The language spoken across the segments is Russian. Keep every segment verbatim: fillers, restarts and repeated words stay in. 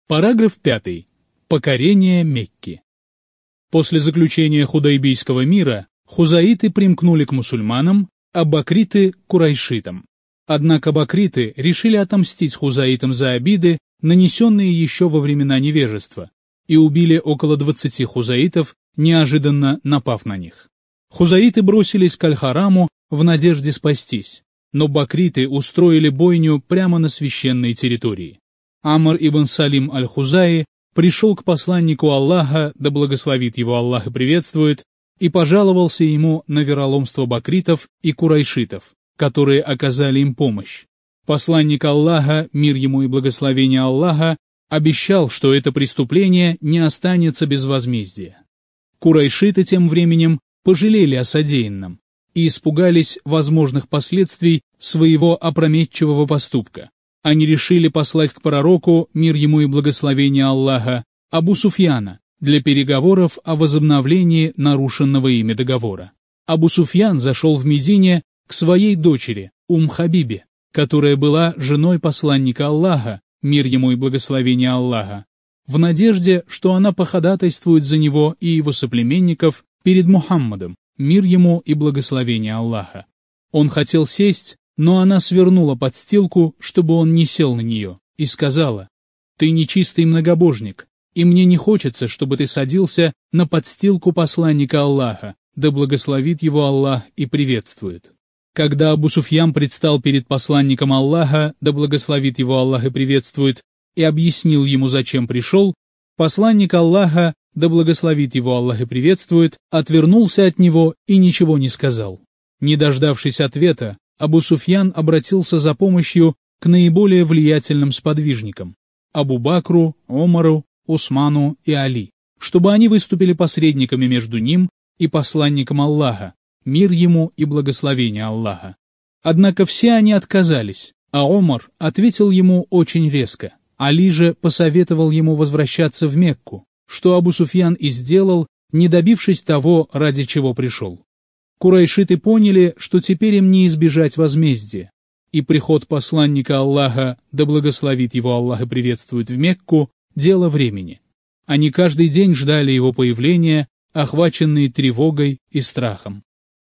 Параграф пятый. Покорение Мекки. После заключения Худайбийского мира хузаиты примкнули к мусульманам, а бакриты – к курайшитам. Однако бакриты решили отомстить хузаитам за обиды, нанесенные еще во времена невежества, и убили около двадцати хузаитов, неожиданно напав на них. Хузаиты бросились к Аль-Хараму в надежде спастись, но бакриты устроили бойню прямо на священной территории. Амр ибн Салим аль-Хузаи пришел к посланнику Аллаха, да благословит его Аллах и приветствует, и пожаловался ему на вероломство бакритов и курайшитов, которые оказали им помощь. Посланник Аллаха, мир ему и благословение Аллаха, обещал, что это преступление не останется без возмездия. Курайшиты тем временем пожалели о содеянном и испугались возможных последствий своего опрометчивого поступка. Они решили послать к пророку, мир ему и благословение Аллаха, Абу Суфьяна, для переговоров о возобновлении нарушенного ими договора. Абу Суфьян зашел в Медине к своей дочери, Ум-Хабибе, которая была женой посланника Аллаха, мир ему и благословение Аллаха, в надежде, что она походатайствует за него и его соплеменников перед Мухаммадом, мир ему и благословение Аллаха. Он хотел сесть, но она свернула подстилку, чтобы он не сел на нее, и сказала: «Ты нечистый многобожник, и мне не хочется, чтобы ты садился на подстилку посланника Аллаха, да благословит его Аллах и приветствует». Когда Абу Суфьян предстал перед посланником Аллаха, да благословит его Аллах и приветствует, и объяснил ему, зачем пришел, посланник Аллаха, да благословит его Аллах и приветствует, отвернулся от него и ничего не сказал. Не дождавшись ответа, Абу Суфьян обратился за помощью к наиболее влиятельным сподвижникам – Абу Бакру, Омару, Усману и Али, чтобы они выступили посредниками между ним и посланником Аллаха, мир ему и благословение Аллаха. Однако все они отказались, а Омар ответил ему очень резко. Али же посоветовал ему возвращаться в Мекку, что Абу Суфьян и сделал, не добившись того, ради чего пришел. Курайшиты поняли, что теперь им не избежать возмездия, и приход посланника Аллаха, да благословит его Аллах и приветствует, в Мекку – дело времени. Они каждый день ждали его появления, охваченные тревогой и страхом.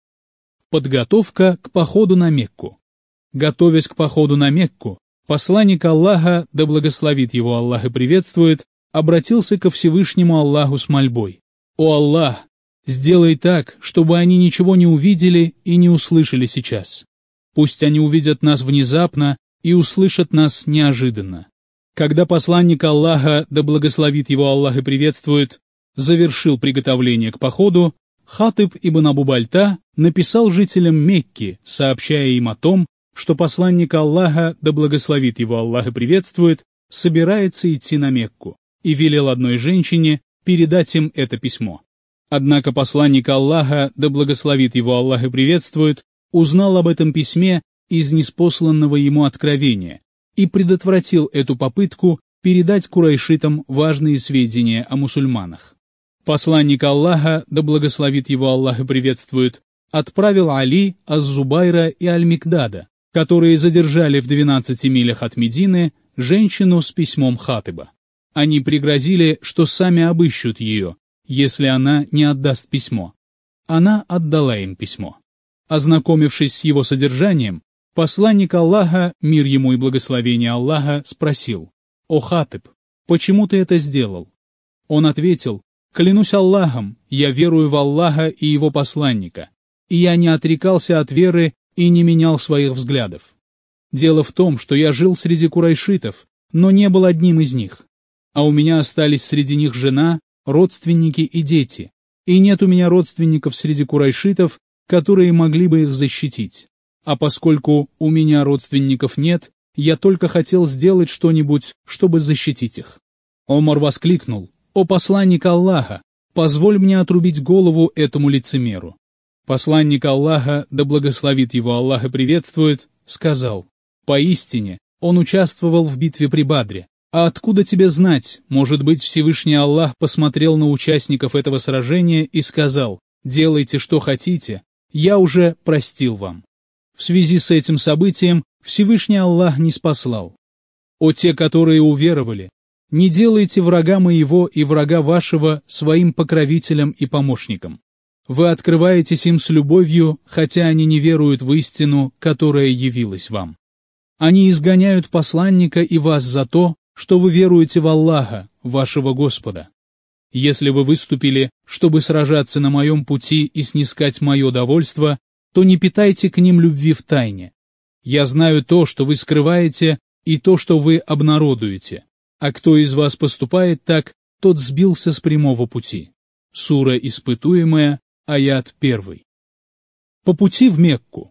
Подготовка к походу на Мекку. Готовясь к походу на Мекку, посланник Аллаха, да благословит его Аллах и приветствует, обратился ко Всевышнему Аллаху с мольбой: «О Аллах, сделай так, чтобы они ничего не увидели и не услышали сейчас. Пусть они увидят нас внезапно и услышат нас неожиданно». Когда посланник Аллаха, да благословит его Аллах и приветствует, завершил приготовление к походу, Хатиб ибн Абу Бальта написал жителям Мекки, сообщая им о том, что посланник Аллаха, да благословит его Аллах и приветствует, собирается идти на Мекку, и велел одной женщине передать им это письмо. Однако посланник Аллаха, да благословит его Аллах и приветствует, узнал об этом письме из ниспосланного ему откровения и предотвратил эту попытку передать курайшитам важные сведения о мусульманах. Посланник Аллаха, да благословит его Аллах и приветствует, отправил Али, Аз-Зубайра и Аль-Микдада, которые задержали в двенадцати милях от Медины женщину с письмом Хатиба. Они пригрозили, что сами обыщут ее, если она не отдаст письмо. Она отдала им письмо. Ознакомившись с его содержанием, посланник Аллаха, мир ему и благословение Аллаха, спросил: «О Хатиб, почему ты это сделал?» Он ответил: «Клянусь Аллахом, я верую в Аллаха и его посланника, и я не отрекался от веры и не менял своих взглядов. Дело в том, что я жил среди курайшитов, но не был одним из них, а у меня остались среди них жена, родственники и дети, и нет у меня родственников среди курайшитов, которые могли бы их защитить. А поскольку у меня родственников нет, я только хотел сделать что-нибудь, чтобы защитить их». Омар воскликнул: «О посланник Аллаха, позволь мне отрубить голову этому лицемеру». Посланник Аллаха, да благословит его Аллах и приветствует, сказал: «Поистине, он участвовал в битве при Бадре. А откуда тебе знать, может быть, Всевышний Аллах посмотрел на участников этого сражения и сказал: делайте, что хотите, я уже простил вам». В связи с этим событием Всевышний Аллах ниспослал: «О те, которые уверовали, не делайте врага моего и врага вашего своим покровителем и помощником. Вы открываетесь им с любовью, хотя они не веруют в истину, которая явилась вам. Они изгоняют посланника и вас за то, что вы веруете в Аллаха, вашего Господа. Если вы выступили, чтобы сражаться на моем пути и снискать мое довольство, то не питайте к ним любви в тайне. Я знаю то, что вы скрываете, и то, что вы обнародуете. А кто из вас поступает так, тот сбился с прямого пути. Сура Испытуемая, аят первый. По пути в Мекку.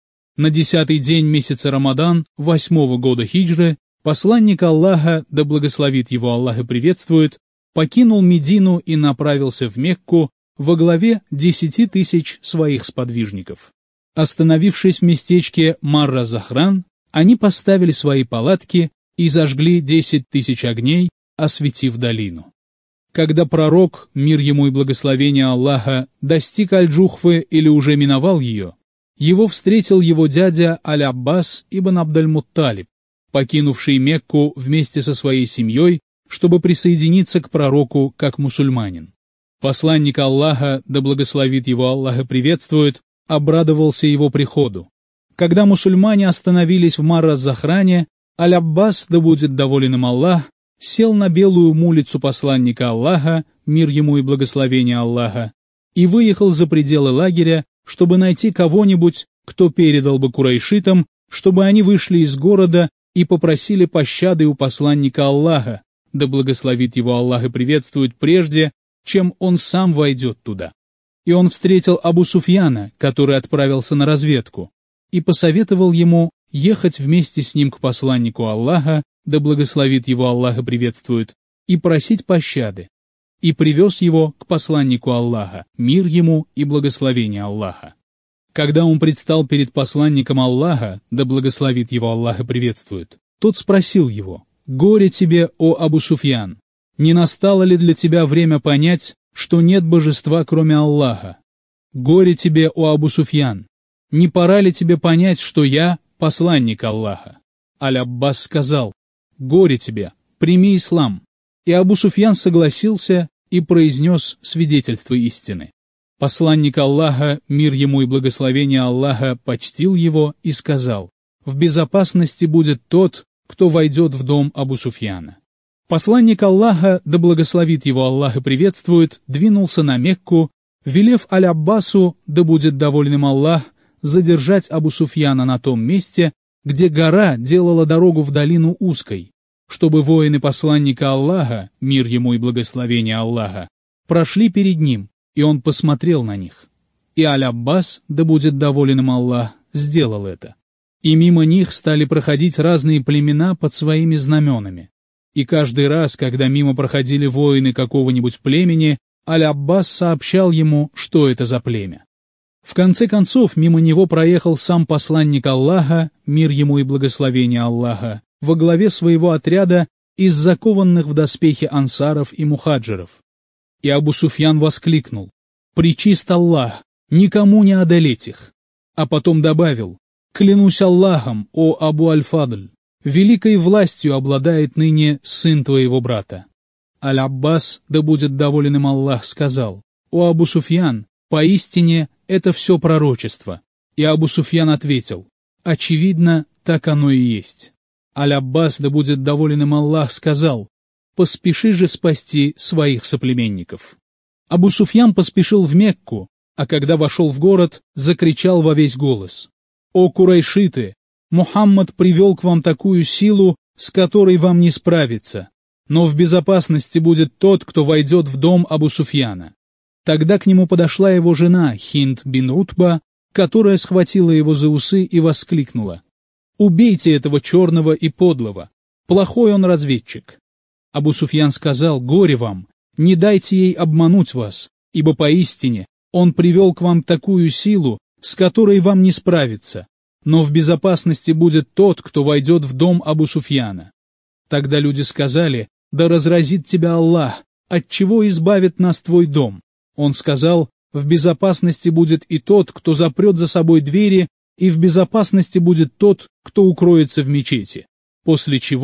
На десятый день месяца Рамадан, восьмого года хиджры, посланник Аллаха, да благословит его Аллах и приветствует, покинул Медину и направился в Мекку во главе десяти тысяч своих сподвижников. Остановившись в местечке Марра-Захран, они поставили свои палатки и зажгли десять тысяч огней, осветив долину. Когда пророк, мир ему и благословение Аллаха, достиг Аль-Джухфы или уже миновал ее, его встретил его дядя Аль-Аббас ибн Абдаль-Мутталиб, покинувший Мекку вместе со своей семьей, чтобы присоединиться к пророку как мусульманин. Посланник Аллаха, да благословит его Аллах и приветствует, обрадовался его приходу. Когда мусульмане остановились в Марра-Захране, Аль-Аббас, да будет доволен им Аллах, сел на белую мулицу посланника Аллаха, мир ему и благословение Аллаха, и выехал за пределы лагеря, чтобы найти кого-нибудь, кто передал бы курайшитам, чтобы они вышли из города и попросили пощады у посланника Аллаха, да благословит его Аллах и приветствует прежде, чем он сам войдет туда. И он встретил Абу Суфьяна, который отправился на разведку, и посоветовал ему ехать вместе с ним к посланнику Аллаха, да благословит его Аллах и приветствует, и просить пощады, и привез его к посланнику Аллаха, мир ему и благословение Аллаха. Когда он предстал перед посланником Аллаха, да благословит его Аллах и приветствует, тот спросил его: «Горе тебе, о Абу Суфьян! Не настало ли для тебя время понять, что нет божества, кроме Аллаха? Горе тебе, о Абу Суфьян! Не пора ли тебе понять, что я посланник Аллаха?» Аль-Аббас сказал: «Горе тебе, прими ислам». И Абу Суфьян согласился и произнес свидетельство истины. Посланник Аллаха, мир ему и благословение Аллаха, почтил его и сказал: «В безопасности будет тот, кто войдет в дом Абу Суфьяна». Посланник Аллаха, да благословит его Аллах и приветствует, двинулся на Мекку, велев Аль-Аббасу, да будет доволен им Аллах, задержать Абу Суфьяна на том месте, где гора делала дорогу в долину узкой, чтобы воины посланника Аллаха, мир ему и благословение Аллаха, прошли перед ним, и он посмотрел на них. И Аль-Аббас, да будет доволен им Аллах, сделал это. И мимо них стали проходить разные племена под своими знаменами. И каждый раз, когда мимо проходили воины какого-нибудь племени, Аль-Аббас сообщал ему, что это за племя. В конце концов, мимо него проехал сам посланник Аллаха, мир ему и благословение Аллаха, во главе своего отряда из закованных в доспехи ансаров и мухаджиров. И Абу Суфьян воскликнул: «Пречист Аллах, никому не одолеть их!» А потом добавил: «Клянусь Аллахом, о Абу Аль-Фадль, великой властью обладает ныне сын твоего брата». Аль-Аббас, да будет доволен им Аллах, сказал: «О Абу Суфьян, поистине это все пророчество». И Абу Суфьян ответил: «Очевидно, так оно и есть». Аль-Аббас, да будет доволен им Аллах, сказал: «Поспеши же спасти своих соплеменников». Абу Суфьян поспешил в Мекку, а когда вошел в город, закричал во весь голос: «О курайшиты! Мухаммад привел к вам такую силу, с которой вам не справиться, но в безопасности будет тот, кто войдет в дом Абу Суфьяна». Тогда к нему подошла его жена Хинд бин Утба, которая схватила его за усы и воскликнула: «Убейте этого черного и подлого! Плохой он разведчик!» Абу Суфьян сказал: «Горе вам! Не дайте ей обмануть вас, ибо поистине он привел к вам такую силу, с которой вам не справиться, но в безопасности будет тот, кто войдет в дом Абу Суфьяна». Тогда люди сказали: «Да разразит тебя Аллах! Отчего избавит нас твой дом?» Он сказал: «В безопасности будет и тот, кто запрет за собой двери, и в безопасности будет тот, кто укроется в мечети». После чего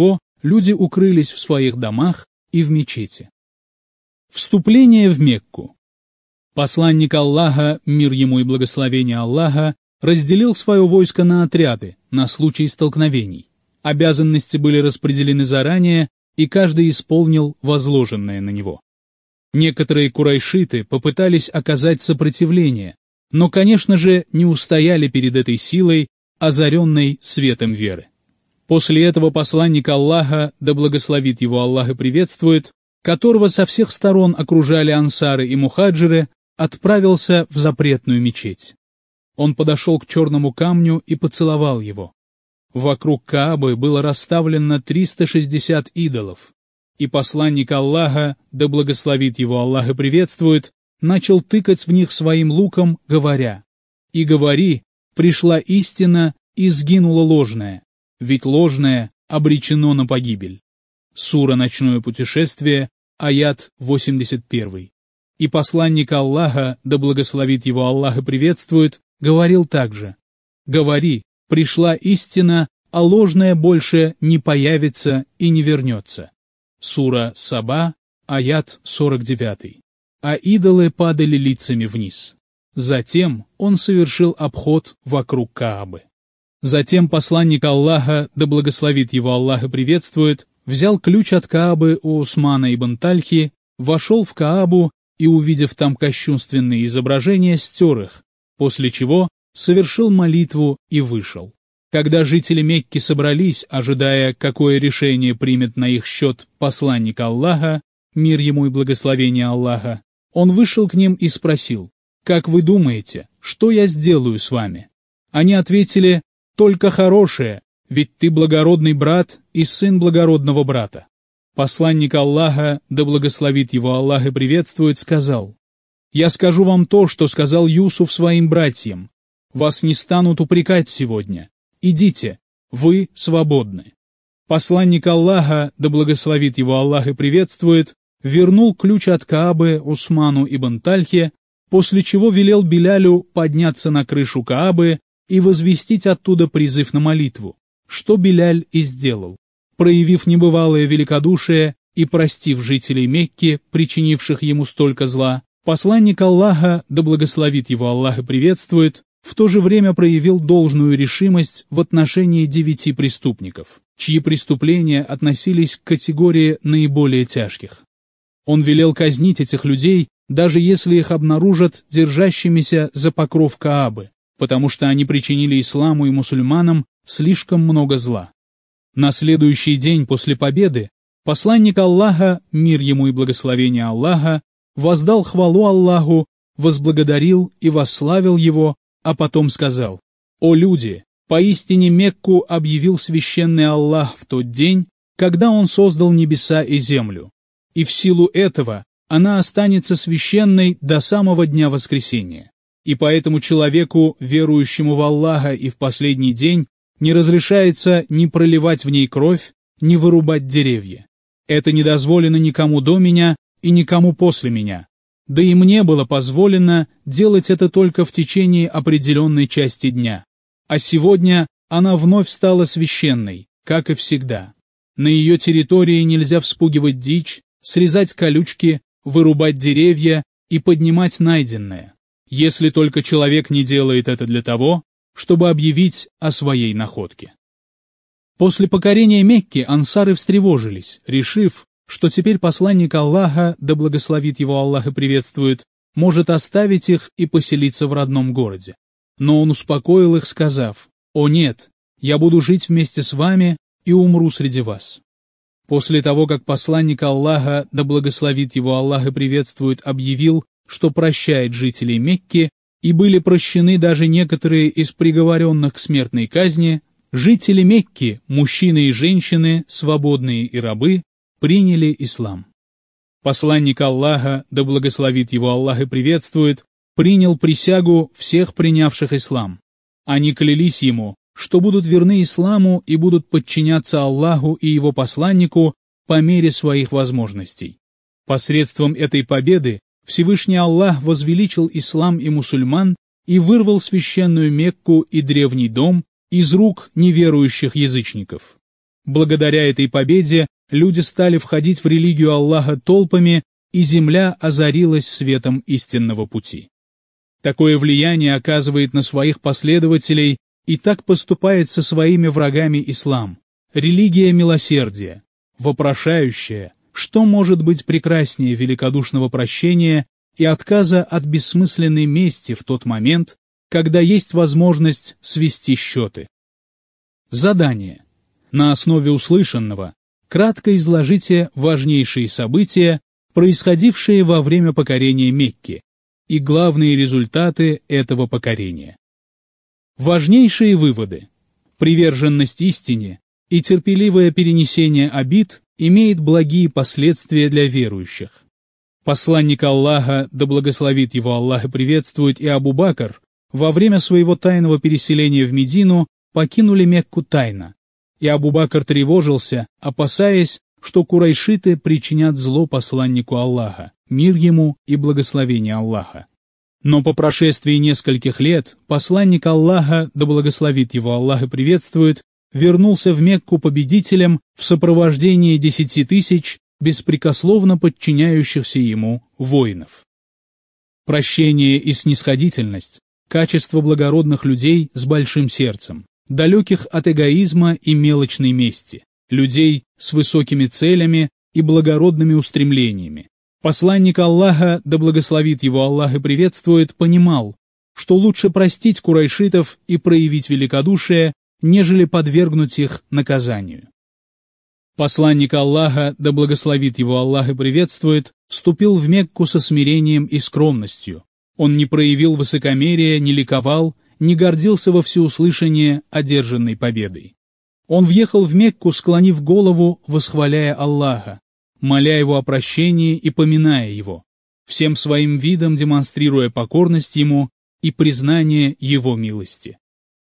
люди укрылись в своих домах и в мечети. Вступление в Мекку. Посланник Аллаха, мир ему и благословение Аллаха, разделил свое войско на отряды на случай столкновений. Обязанности были распределены заранее, и каждый исполнил возложенное на него. Некоторые курайшиты попытались оказать сопротивление, но, конечно же, не устояли перед этой силой, озаренной светом веры. После этого посланник Аллаха, да благословит его Аллах и приветствует, которого со всех сторон окружали ансары и мухаджиры, отправился в запретную мечеть. Он подошел к черному камню и поцеловал его. Вокруг Каабы было расставлено триста шестьдесят идолов, и посланник Аллаха, да благословит его Аллах и приветствует, начал тыкать в них своим луком, говоря: «И говори, пришла истина и сгинула ложная, ведь ложное обречено на погибель». Сура «Ночное путешествие», аят восемьдесят один. И посланник Аллаха, да благословит его Аллах и приветствует, говорил также: «Говори, пришла истина, а ложное больше не появится и не вернется». Сура Саба, аят сорок девять. А идолы падали лицами вниз. Затем он совершил обход вокруг Каабы. Затем посланник Аллаха, да благословит его Аллах и приветствует, взял ключ от Каабы у Усмана ибн Тальхи, вошел в Каабу и, увидев там кощунственные изображения, стер их, после чего совершил молитву и вышел. Когда жители Мекки собрались, ожидая, какое решение примет на их счет посланник Аллаха, мир ему и благословение Аллаха, он вышел к ним и спросил: «Как вы думаете, что я сделаю с вами?» Они ответили: «Только хорошее, ведь ты благородный брат и сын благородного брата». Посланник Аллаха, да благословит его Аллах и приветствует, сказал: «Я скажу вам то, что сказал Юсуф своим братьям. Вас не станут упрекать сегодня. Идите, вы свободны». Посланник Аллаха, да благословит его Аллах и приветствует, вернул ключ от Каабы Усману ибн Тальхе, после чего велел Билялю подняться на крышу Каабы и возвестить оттуда призыв на молитву, что Биляль и сделал. Проявив небывалое великодушие и простив жителей Мекки, причинивших ему столько зла, посланник Аллаха, да благословит его Аллах и приветствует, в то же время проявил должную решимость в отношении девяти преступников, чьи преступления относились к категории наиболее тяжких. Он велел казнить этих людей, даже если их обнаружат держащимися за покров Каабы, потому что они причинили исламу и мусульманам слишком много зла. На следующий день после победы посланник Аллаха, мир ему и благословение Аллаха, воздал хвалу Аллаху, возблагодарил и восславил его, а потом сказал: «О люди, поистине Мекку объявил священный Аллах в тот день, когда Он создал небеса и землю, и в силу этого она останется священной до самого дня воскресения. И поэтому человеку, верующему в Аллаха и в последний день, не разрешается ни проливать в ней кровь, ни вырубать деревья. Это не дозволено никому до меня и никому после меня. Да и мне было позволено делать это только в течение определенной части дня. А сегодня она вновь стала священной, как и всегда. На ее территории нельзя вспугивать дичь, срезать колючки, вырубать деревья и поднимать найденное, если только человек не делает это для того, чтобы объявить о своей находке». После покорения Мекки ансары встревожились, решив, что теперь посланник Аллаха, да благословит его Аллах и приветствует, может оставить их и поселиться в родном городе. Но он успокоил их, сказав: «О нет, я буду жить вместе с вами и умру среди вас». После того, как посланник Аллаха, да благословит его Аллах и приветствует, объявил, что прощает жителей Мекки, и были прощены даже некоторые из приговоренных к смертной казни, жители Мекки, мужчины и женщины, свободные и рабы, приняли ислам. Посланник Аллаха, да благословит его Аллах и приветствует, принял присягу всех принявших ислам. Они клялись ему, что будут верны исламу и будут подчиняться Аллаху и его посланнику по мере своих возможностей. Посредством этой победы Всевышний Аллах возвеличил ислам и мусульман и вырвал священную Мекку и древний дом из рук неверующих язычников. Благодаря этой победе люди стали входить в религию Аллаха толпами, и земля озарилась светом истинного пути. Такое влияние оказывает на своих последователей и так поступает со своими врагами ислам, религия милосердия, вопрошающая, что может быть прекраснее великодушного прощения и отказа от бессмысленной мести в тот момент, когда есть возможность свести счеты. Задание. На основе услышанного кратко изложите важнейшие события, происходившие во время покорения Мекки, и главные результаты этого покорения. Важнейшие выводы. Приверженность истине и терпеливое перенесение обид имеет благие последствия для верующих. Посланник Аллаха, да благословит его Аллах и приветствует, и Абу Бакр во время своего тайного переселения в Медину покинули Мекку тайно, и Абу Бакр тревожился, опасаясь, что курайшиты причинят зло посланнику Аллаха, мир ему и благословение Аллаха. Но по прошествии нескольких лет посланник Аллаха, да благословит его Аллах и приветствует, вернулся в Мекку победителем в сопровождении десяти тысяч беспрекословно подчиняющихся ему воинов. Прощение и снисходительность – качество благородных людей с большим сердцем, далеких от эгоизма и мелочной мести, людей с высокими целями и благородными устремлениями. Посланник Аллаха, да благословит его Аллах и приветствует, понимал, что лучше простить курайшитов и проявить великодушие, нежели подвергнуть их наказанию. Посланник Аллаха, да благословит его Аллах и приветствует, вступил в Мекку со смирением и скромностью. Он не проявил высокомерия, не ликовал, не гордился во всеуслышание одержанной победой. Он въехал в Мекку, склонив голову, восхваляя Аллаха, моля его о прощении и поминая его, всем своим видом демонстрируя покорность ему и признание его милости.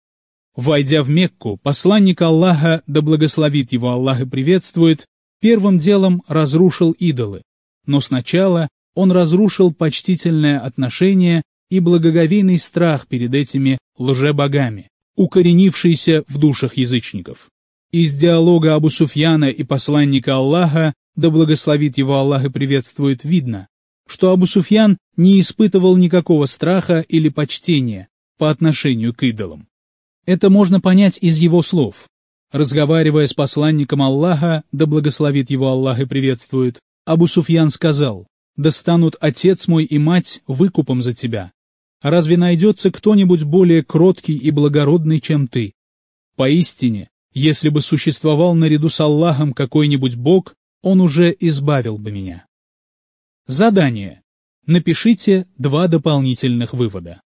Войдя в Мекку, посланник Аллаха, да благословит его Аллах и приветствует, первым делом разрушил идолы, но сначала он разрушил почтительное отношение и благоговейный страх перед этими лжебогами, укоренившийся в душах язычников. Из диалога Абу Суфьяна и посланника Аллаха, да благословит его Аллах и приветствует, видно, что Абу Суфьян не испытывал никакого страха или почтения по отношению к идолам. Это можно понять из его слов. Разговаривая с посланником Аллаха, да благословит его Аллах и приветствует, Абу Суфьян сказал: «Да станут отец мой и мать выкупом за тебя. Разве найдется кто-нибудь более кроткий и благородный, чем ты? Поистине, если бы существовал наряду с Аллахом какой-нибудь бог, он уже избавил бы меня». Задание. Напишите два дополнительных вывода.